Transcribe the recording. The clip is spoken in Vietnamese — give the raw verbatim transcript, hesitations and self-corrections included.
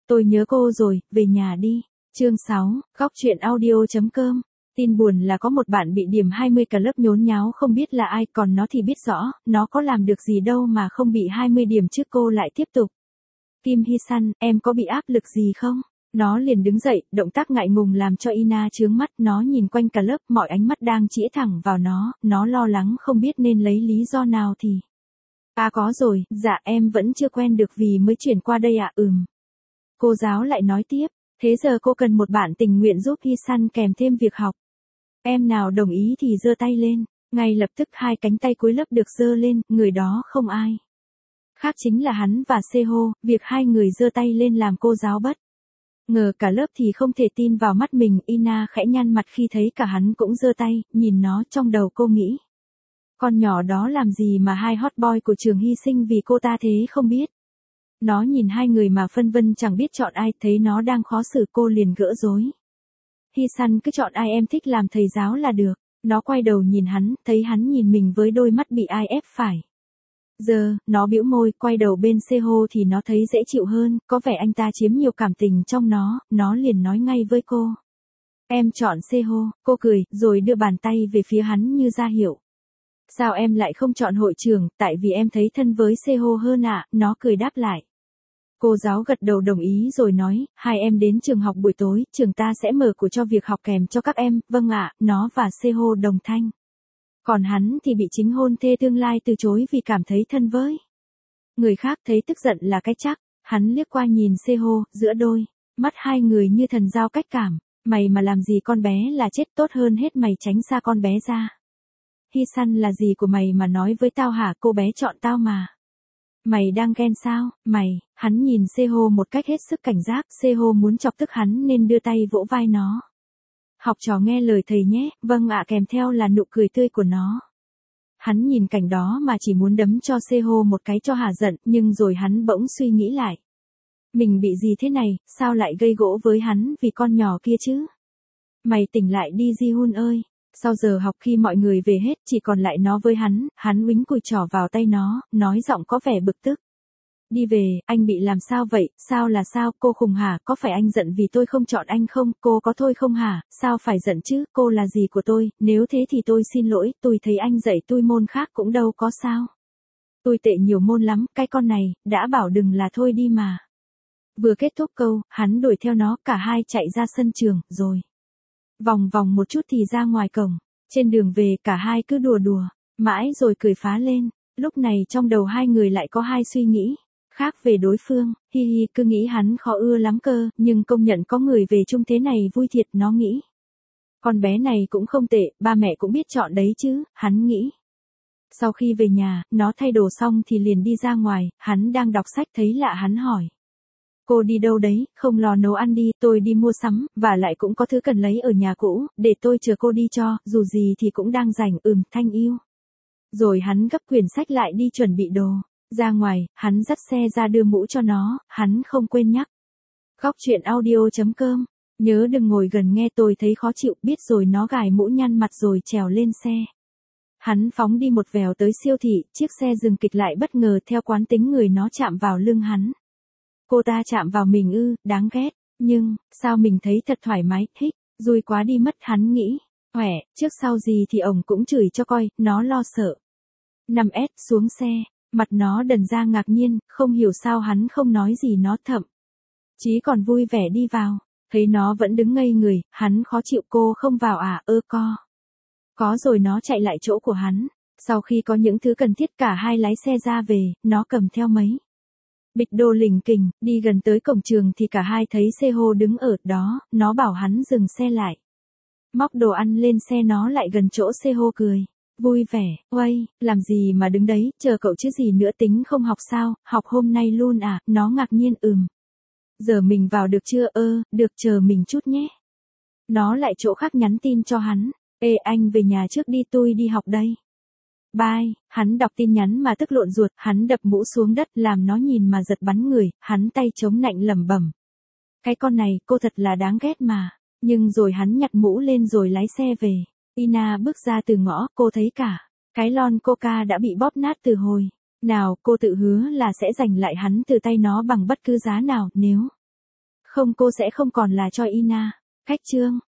Tôi nhớ cô rồi, về nhà đi. Chương sáu, góc truyện audio.com. Tin buồn là có một bạn bị điểm hai mươi cả lớp nhốn nháo không biết là ai, còn nó thì biết rõ, nó có làm được gì đâu mà không bị hai mươi điểm trước cô lại tiếp tục. Kim Hy San, em có bị áp lực gì không? Nó liền đứng dậy, động tác ngại ngùng làm cho Ina chướng mắt, nó nhìn quanh cả lớp, mọi ánh mắt đang chĩa thẳng vào nó, nó lo lắng không biết nên lấy lý do nào thì. À có rồi, dạ em vẫn chưa quen được vì mới chuyển qua đây ạ, ừm. Cô giáo lại nói tiếp, thế giờ cô cần một bạn tình nguyện giúp Hy San kèm thêm việc học. Em nào đồng ý thì giơ tay lên, ngay lập tức hai cánh tay cuối lớp được giơ lên, người đó không ai khác chính là hắn và Seho, việc hai người giơ tay lên làm cô giáo bất ngờ cả lớp thì không thể tin vào mắt mình, Ina khẽ nhăn mặt khi thấy cả hắn cũng giơ tay, nhìn nó trong đầu cô nghĩ. Con nhỏ đó làm gì mà hai hot boy của trường hy sinh vì cô ta thế không biết. Nó nhìn hai người mà phân vân chẳng biết chọn ai, thấy nó đang khó xử cô liền gỡ rối. Hy San cứ chọn ai em thích làm thầy giáo là được. Nó quay đầu nhìn hắn, thấy hắn nhìn mình với đôi mắt bị ai ép phải. Giờ, nó bĩu môi, quay đầu bên Seho thì nó thấy dễ chịu hơn, có vẻ anh ta chiếm nhiều cảm tình trong nó, nó liền nói ngay với cô. Em chọn Seho, cô cười, rồi đưa bàn tay về phía hắn như ra hiệu. Sao em lại không chọn hội trưởng, tại vì em thấy thân với Seho hơn ạ, à? Nó cười đáp lại. Cô giáo gật đầu đồng ý rồi nói, hai em đến trường học buổi tối, trường ta sẽ mở cửa cho việc học kèm cho các em, vâng ạ, nó và Seho đồng thanh. Còn hắn thì bị chính hôn thê tương lai từ chối vì cảm thấy thân với người khác, thấy tức giận là cái chắc, hắn liếc qua nhìn Seho, giữa đôi mắt hai người như thần giao cách cảm, mày mà làm gì con bé là chết, tốt hơn hết mày tránh xa con bé ra. Hy San là gì của mày mà nói với tao hả, cô bé chọn tao mà. Mày đang ghen sao, mày, hắn nhìn Seho một cách hết sức cảnh giác, Seho muốn chọc tức hắn nên đưa tay vỗ vai nó. Học trò nghe lời thầy nhé, vâng ạ, kèm theo là nụ cười tươi của nó. Hắn nhìn cảnh đó mà chỉ muốn đấm cho Seho một cái cho hả giận, nhưng rồi hắn bỗng suy nghĩ lại. Mình bị gì thế này, sao lại gây gỗ với hắn vì con nhỏ kia chứ? Mày tỉnh lại đi Ji-hun ơi. Sau giờ học khi mọi người về hết chỉ còn lại nó với hắn, hắn uýnh cùi trỏ vào tay nó, nói giọng có vẻ bực tức. Đi về, anh bị làm sao vậy, sao là sao, cô khùng hả, có phải anh giận vì tôi không chọn anh không, cô có thôi không hả, sao phải giận chứ, cô là gì của tôi, nếu thế thì tôi xin lỗi, tôi thấy anh dạy tôi môn khác cũng đâu có sao. Tôi tệ nhiều môn lắm, cái con này, đã bảo đừng là thôi đi mà. Vừa kết thúc câu, hắn đuổi theo nó, cả hai chạy ra sân trường, rồi. Vòng vòng một chút thì ra ngoài cổng, trên đường về cả hai cứ đùa đùa, mãi rồi cười phá lên, lúc này trong đầu hai người lại có hai suy nghĩ. Khác về đối phương, hi hi cứ nghĩ hắn khó ưa lắm cơ, nhưng công nhận có người về chung thế này vui thiệt, nó nghĩ. Con bé này cũng không tệ, ba mẹ cũng biết chọn đấy chứ, hắn nghĩ. Sau khi về nhà, nó thay đồ xong thì liền đi ra ngoài, hắn đang đọc sách thấy lạ hắn hỏi. Cô đi đâu đấy, không lo nấu ăn đi, tôi đi mua sắm, và lại cũng có thứ cần lấy ở nhà cũ, để tôi chờ cô đi cho, dù gì thì cũng đang rảnh, ừm, Thanh yêu. Rồi hắn gấp quyển sách lại đi chuẩn bị đồ. Ra ngoài, hắn dắt xe ra đưa mũ cho nó, hắn không quên nhắc. Góc truyện audio.com, nhớ đừng ngồi gần nghe tôi thấy khó chịu, biết rồi nó gài mũ nhăn mặt rồi trèo lên xe. Hắn phóng đi một vèo tới siêu thị, chiếc xe dừng kịch lại bất ngờ theo quán tính người nó chạm vào lưng hắn. Cô ta chạm vào mình ư, đáng ghét, nhưng, sao mình thấy thật thoải mái, thích, vui quá đi mất, hắn nghĩ. Khỏe, trước sau gì thì ổng cũng chửi cho coi, nó lo sợ. năm S xuống xe. Mặt nó đần ra ngạc nhiên, không hiểu sao hắn không nói gì nó thậm chí còn vui vẻ đi vào, thấy nó vẫn đứng ngây người, hắn khó chịu, cô không vào à, ơ co. Có rồi nó chạy lại chỗ của hắn, sau khi có những thứ cần thiết cả hai lái xe ra về, nó cầm theo mấy bịch đồ lỉnh kỉnh, đi gần tới cổng trường thì cả hai thấy Seho đứng ở đó, nó bảo hắn dừng xe lại. Móc đồ ăn lên xe nó lại gần chỗ Seho cười. Vui vẻ, uây, làm gì mà đứng đấy, chờ cậu chứ gì nữa, tính không học sao, học hôm nay luôn à, nó ngạc nhiên, ừm. Giờ mình vào được chưa, ơ, được, chờ mình chút nhé. Nó lại chỗ khác nhắn tin cho hắn, ê anh về nhà trước đi, tôi đi học đây. Bye, hắn đọc tin nhắn mà tức lộn ruột, hắn đập mũ xuống đất làm nó nhìn mà giật bắn người, hắn tay chống nạnh lẩm bẩm. Cái con này, cô thật là đáng ghét mà, nhưng rồi hắn nhặt mũ lên rồi lái xe về. Ina bước ra từ ngõ, cô thấy cả cái lon coca đã bị bóp nát từ hồi nào, cô tự hứa là sẽ giành lại hắn từ tay nó bằng bất cứ giá nào, nếu Không, cô sẽ không còn là Choi Ina. Cách chương